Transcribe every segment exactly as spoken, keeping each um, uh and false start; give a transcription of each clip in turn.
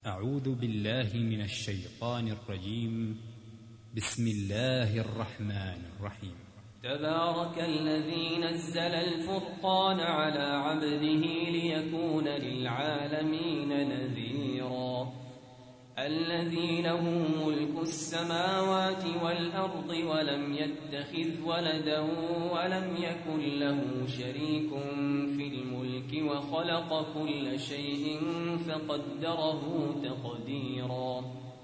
أعوذ بالله من الشيطان الرجيم. بسم الله الرحمن الرحيم. تبارك الذي نزل الفرقان على عبده ليكون للعالمين نذيرا. الذي له ملك السماوات والأرض ولم يتخذ ولدا ولم يكن له شريك في الملك وخلق كل شيء فقدره تقديرا.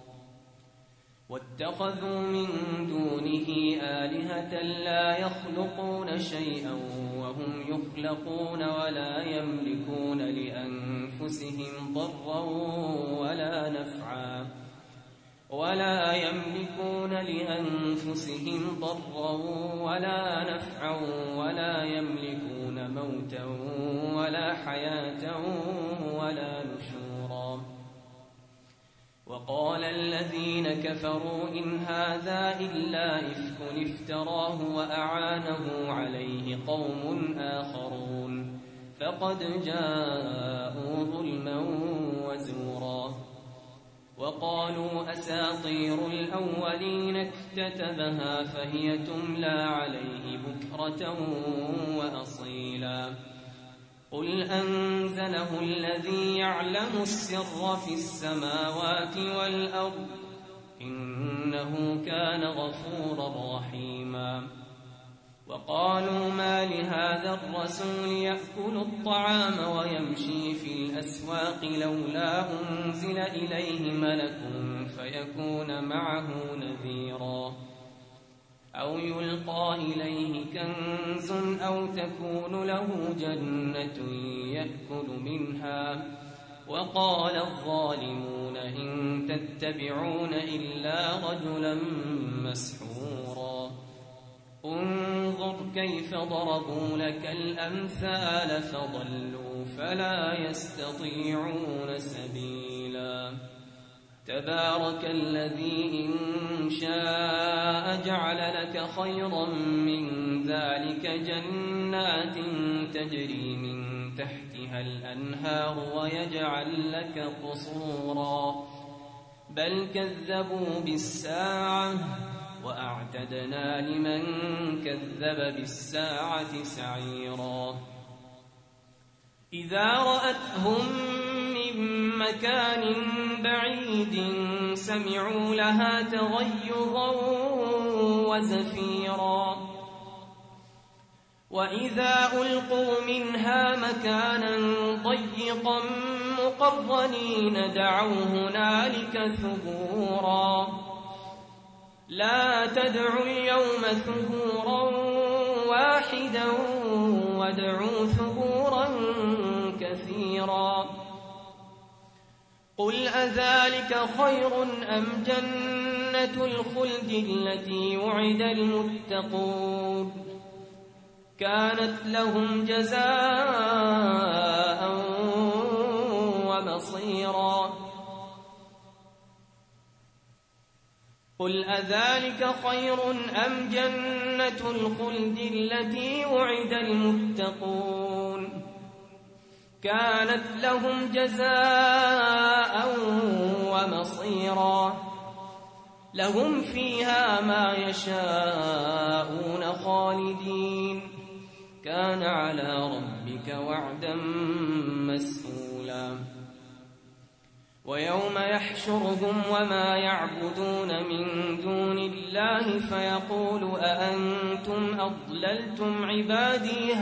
واتخذوا من دونه آلهة لا يخلقون شيئا وهم يخلقون ولا يملكون لأنفسهم ضرا ولا نفعا ولا يملكون لأنفسهم ضرا ولا نفعا ولا يملكون موتا ولا حياة ولا نشورا. وقال الذين كفروا إن هذا إلا إفك افتراه وأعانه عليه قوم آخرون فقد جاءوا ظلما وزورا. وقالوا أساطير الأولين اكتتبها فهي تملى عليه بكرة وأصيلا. قل أنزله الذي يعلم السر في السماوات والأرض إنه كان غفورا رحيما. وقالوا ما لهذا الرسول يأكل الطعام ويمشي في الأسواق لولا أنزل إليه ملك فيكون معه نذيرا أو يلقى إليه كنز أو تكون له جنة يأكل منها. وقال الظالمون إن تتبعون إلا رجلا مسحورا. انظر كيف ضربوا لك الأمثال فضلوا فلا يستطيعون سبيلا. تبارك الذي إن شاء جعل لك خيرا من ذلك جنات تجري من تحتها الأنهار ويجعل لك قصورا. بل كذبوا بالساعة وأعتدنا لمن كذب بالساعة سعيرا. إذا رأتهم من مكان بعيد سمعوا لها تغيظا وزفيرا. وإذا ألقوا منها مكانا ضيقا مقرنين دعوا هنالك ثبورا. لا تدعوا اليوم ثبورا واحدا وادعوا ثبورا كثيرا. قل أذلك خير أم جنة الخلد التي وعد المتقون كانت لهم جزاء ومصيرا. قل أذلك خير أم جنة الخلد التي وعد المتقون كانت لهم جزاء ومصيرا. لهم فيها ما يشاءون خالدين كان على ربك وعدا مسئولا. ويوم يحشرهم وما يعبدون من دون الله فيقول أأنتم أضللتم عبادي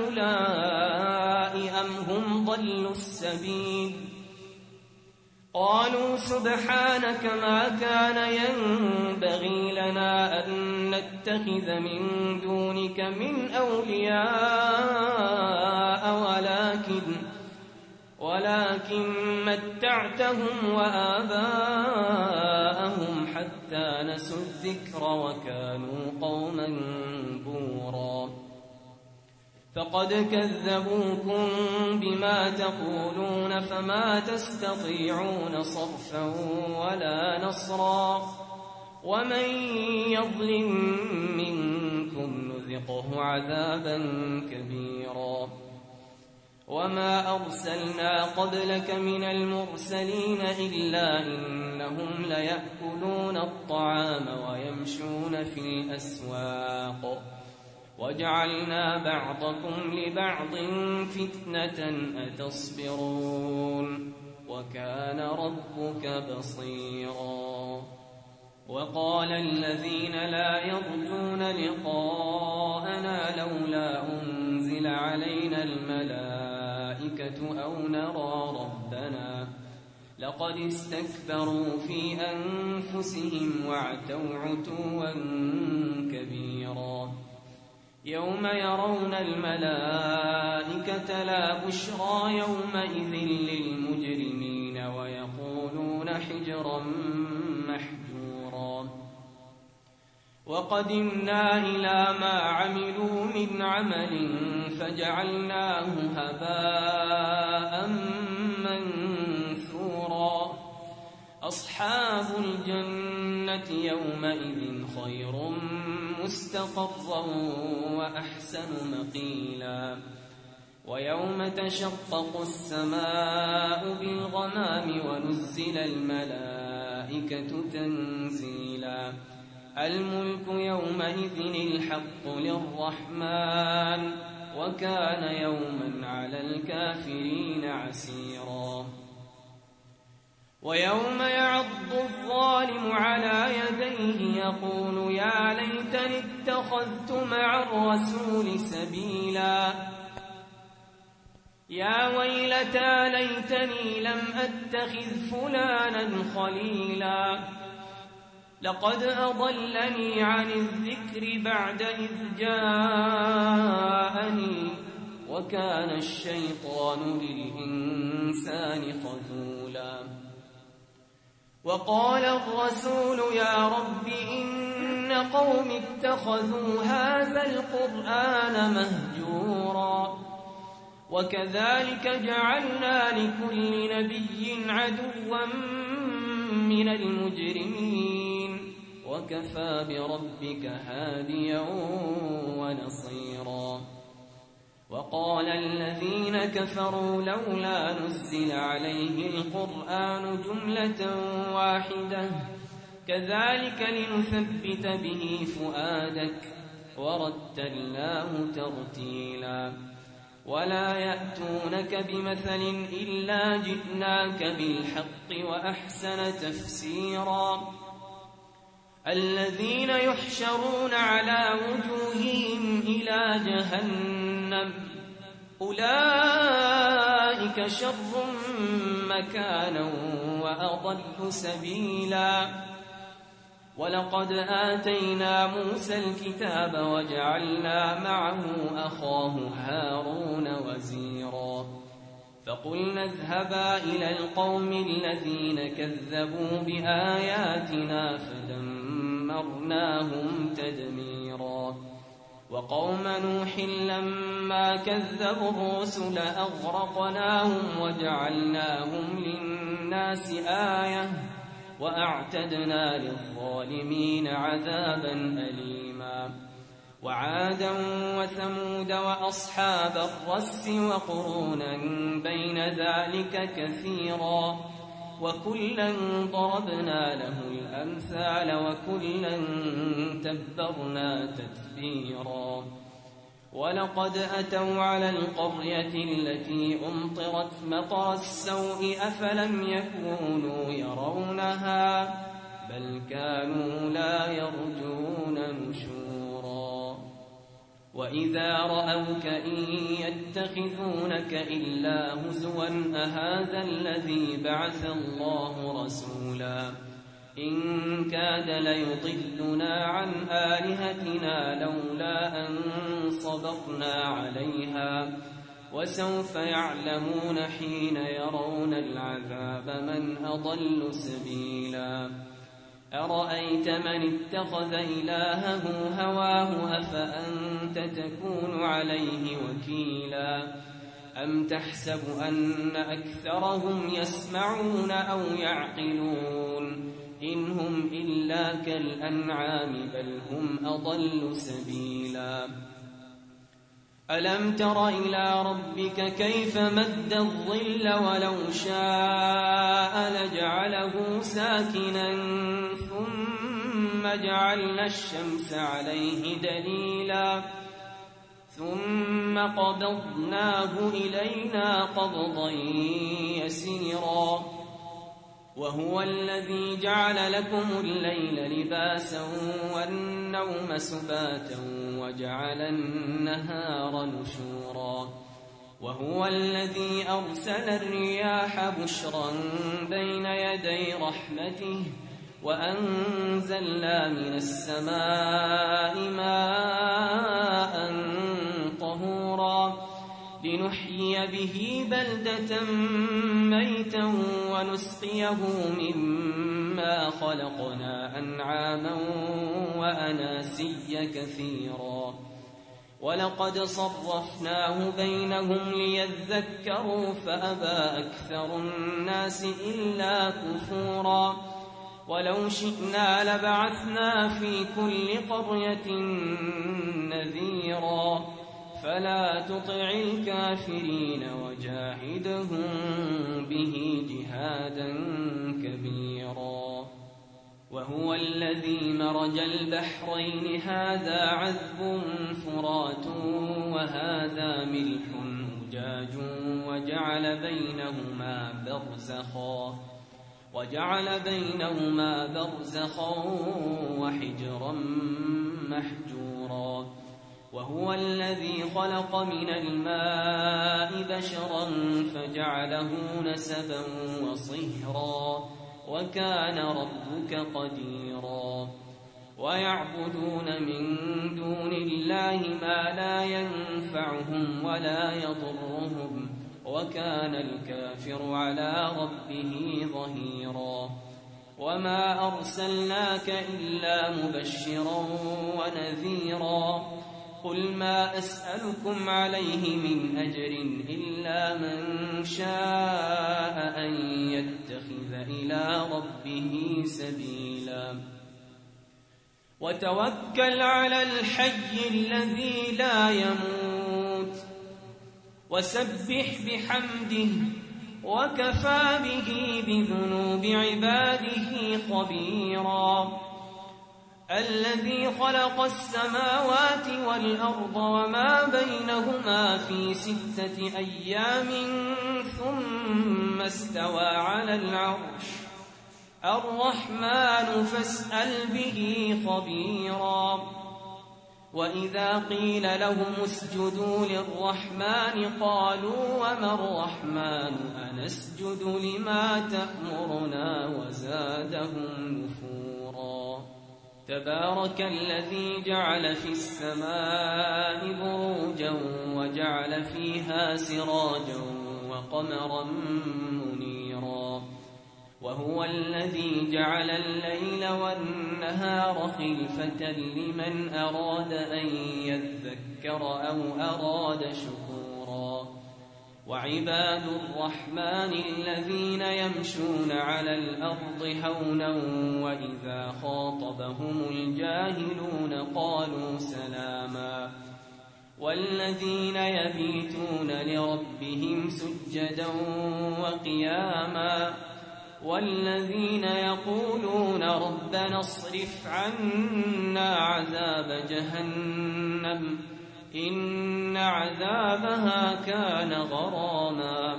هؤلاء أم هم ضلوا السبيل. قالوا سبحانك ما كان ينبغي لنا أن نتخذ من دونك من أولياء ولكن ولكن متعتهم وآباءهم حتى نسوا الذكر وكانوا قوما بورا. فقد كذبوكم بما تقولون فما تستطيعون صرفا ولا نصرا. ومن يظلم منكم نذقه عذابا كبيرا. وما أرسلنا قبلك من المرسلين إلا إنهم ليأكلون الطعام ويمشون في الأسواق وجعلنا بعضكم لبعض فتنة أتصبرون وكان ربك بصيرا. وقال الذين لا يرجون لقاءنا لولا أنزل علينا الملائكة أو نرى ربنا لقد استكبروا في أنفسهم وعتوا عتوا كبيرا. يوم يرون الملائكة لا بشرى يومئذ للمجرمين ويقولون حجرا محجورا. وقدمنا إلى ما عملوا من عمل فجعلناه هباء منثورا. أصحاب الجنة يومئذ خير مستقرا وأحسن مقيلا. ويوم تشقق السماء بالغمام ونزل الملائكة تنزيلا. الملك يومئذ الحق للرحمن وكان يوما على الكافرين عسيرا. ويوم يعض الظالم على يديه يقول يا ليتني اتخذت مع الرسول سبيلا. يا ويلتى ليتني لم أتخذ فلانا خليلا. لقد أضلني عن الذكر بعد إذ جاءني وكان الشيطان للإنسان خذولا. وقال الرسول يا رب إن قوم اتخذوا هذا القرآن مهجورا. وكذلك جعلنا لكل نبي عدوا من المجرمين وكفى بربك هاديا ونصيرا. وقال الذين كفروا لولا نزل عليه القرآن جملة واحدة كذلك لنثبت به فؤادك ورتلناه ترتيلا. ولا يأتونك بمثل إلا جئناك بالحق وأحسن تفسيرا. الذين يحشرون على وجوههم إلى جهنم أولئك شر مكانا وأضل سبيلا. ولقد آتينا موسى الكتاب وجعلنا معه أخاه هارون وزيرا. فقلنا اذهبا إلى القوم الذين كذبوا بآياتنا فدمرناهم تدميرا. وقوم نوح لما كذبوا الرسل أغرقناهم وجعلناهم للناس آية وأعتدنا للظالمين عذابا أليما. وعادا وثمود وأصحاب الرس وقرونا بين ذلك كثيرا وكلا ضربنا له الأمثال وكلا تبرنا تتبيرا. ولقد أتوا على القرية التي أمطرت مطر السوء أفلم يكونوا يرونها بل كانوا لا يرجون نشورا. وإذا رأوك إن يتخذونك إلا هزوا أهذا الذي بعث الله رسولا. إن كاد ليضلنا عن آلهتنا لولا أن صبرنا عليها وسوف يعلمون حين يرون العذاب من أضل سبيلا. أرأيت من اتخذ إلهه هواه أفأنت تكون عليه وكيلا. أم تحسب أن أكثرهم يسمعون أو يعقلون إن هم إلا كالأنعام بل هم أضل سبيلا. ألم تر إلى ربك كيف مد الظل ولو شاء لجعله ساكنا ثم جعلنا الشمس عليه دليلا ثم قبضناه إلينا قبضا يسيرا وهو الذي جعل لكم الليل لباسا والنوم سباتا وجعل النهار نشورا وهو الذي أرسل الرياح بشرا بين يدي رحمته وأنزلنا من السماء ماء طهورا لنحيي به بلدة ميتا ونسقيه مما خلقنا أنعاما وأناسيا كثيرا ولقد صرفناه بينهم ليذكروا فأبى أكثر الناس إلا كفورا ولو شئنا لبعثنا في كل قرية نذيرا فلا تطع الكافرين وجاهدهم به جهادا كبيرا وهو الذي مرج البحرين هذا عذب فرات وهذا ملح أجاج وجعل بينهما برزخا وجعل بينهما برزخا وحجرا محجورا وهو الذي خلق من الماء بشرا فجعله نسبا وصهرا وكان ربك قديرا ويعبدون من دون الله ما لا ينفعهم ولا يضرهم وكان الكافر على ربه ظهيرا وما أرسلناك إلا مبشرا ونذيرا قل ما أسألكم عليه من أجر إلا من شاء أن يتخذ إلى ربه سبيلا وتوكل على الحي الذي لا يموت وسبح بحمده وكفى به بذنوب عباده خبيرا الذي خلق السماوات والأرض وما بينهما في ستة أيام ثم استوى على العرش الرحمن فاسأل به خبيرا وإذا قيل لهم اسجدوا للرحمن قالوا وما الرحمن أنسجد لما تأمرنا وزادهم نفورا تبارك الذي جعل في السماء بروجا وجعل فيها سراجا وقمرا منيرا وهو الذي جعل الليل والنهار خلفة لمن أراد أن يذكر أو أراد شكورا وعباد الرحمن الذين يمشون على الأرض هونا وإذا خاطبهم الجاهلون قالوا سلاما والذين يبيتون لربهم سجدا وقياما والذين يقولون ربنا اصرف عنا عذاب جهنم إن عذابها كان غراما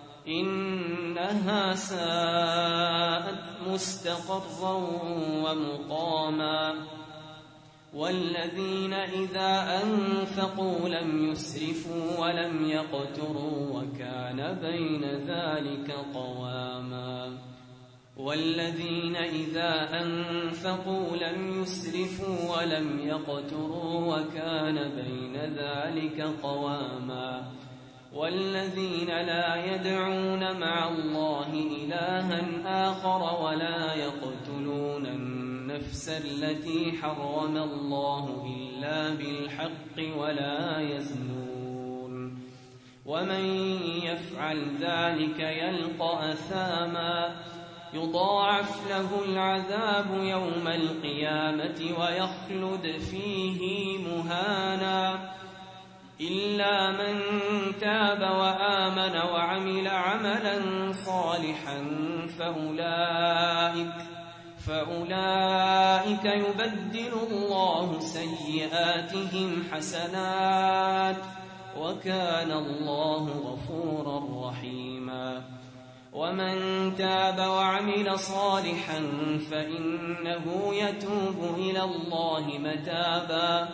إنها ساءت مستقرا ومقاما والذين إذا أنفقوا لم يسرفوا ولم يقتروا وكان بين ذلك قواما والذين إذا أنفقوا لم يسرفوا ولم يقتروا وكان بين ذلك قواما والذين لا يدعون مع الله إلها آخر ولا يقتلون النفس التي حرم الله إلا بالحق ولا يزنون ومن يفعل ذلك يلقى أثاما يضاعف له العذاب يوم القيامة ويخلد فيه مهانا إلا من تاب وآمن وعمل عملا صالحا فأولئك, فأولئك يبدل الله سيئاتهم حسنات وكان الله غفورا رحيما. ومن تاب وعمل صالحا فإنه يتوب إلى الله متابا.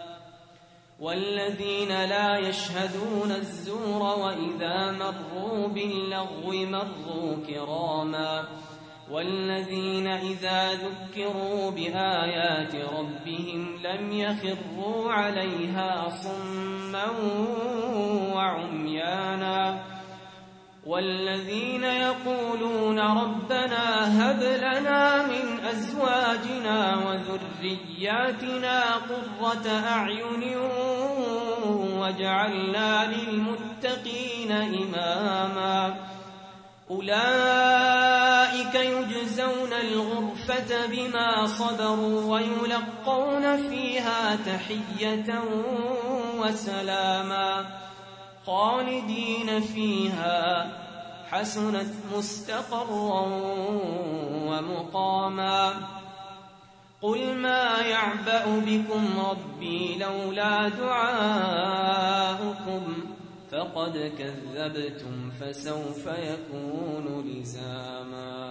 والذين لا يشهدون الزور وإذا مروا باللغو مروا كراما. والذين إذا ذكروا بآيات ربهم لم يخروا عليها صما وعميانا. والذين يقولون ربنا هب لنا من أزواجنا وذرياتنا قرة أعين واجعلنا للمتقين إماما. أولئك يجزون الغرفة بما صبروا ويلقون فيها تحية وسلاما خالدين فيها حسنت مستقرا ومقاما. قل ما يعبأ بكم ربي لولا دعاؤكم فقد كذبتم فسوف يكون لزاما.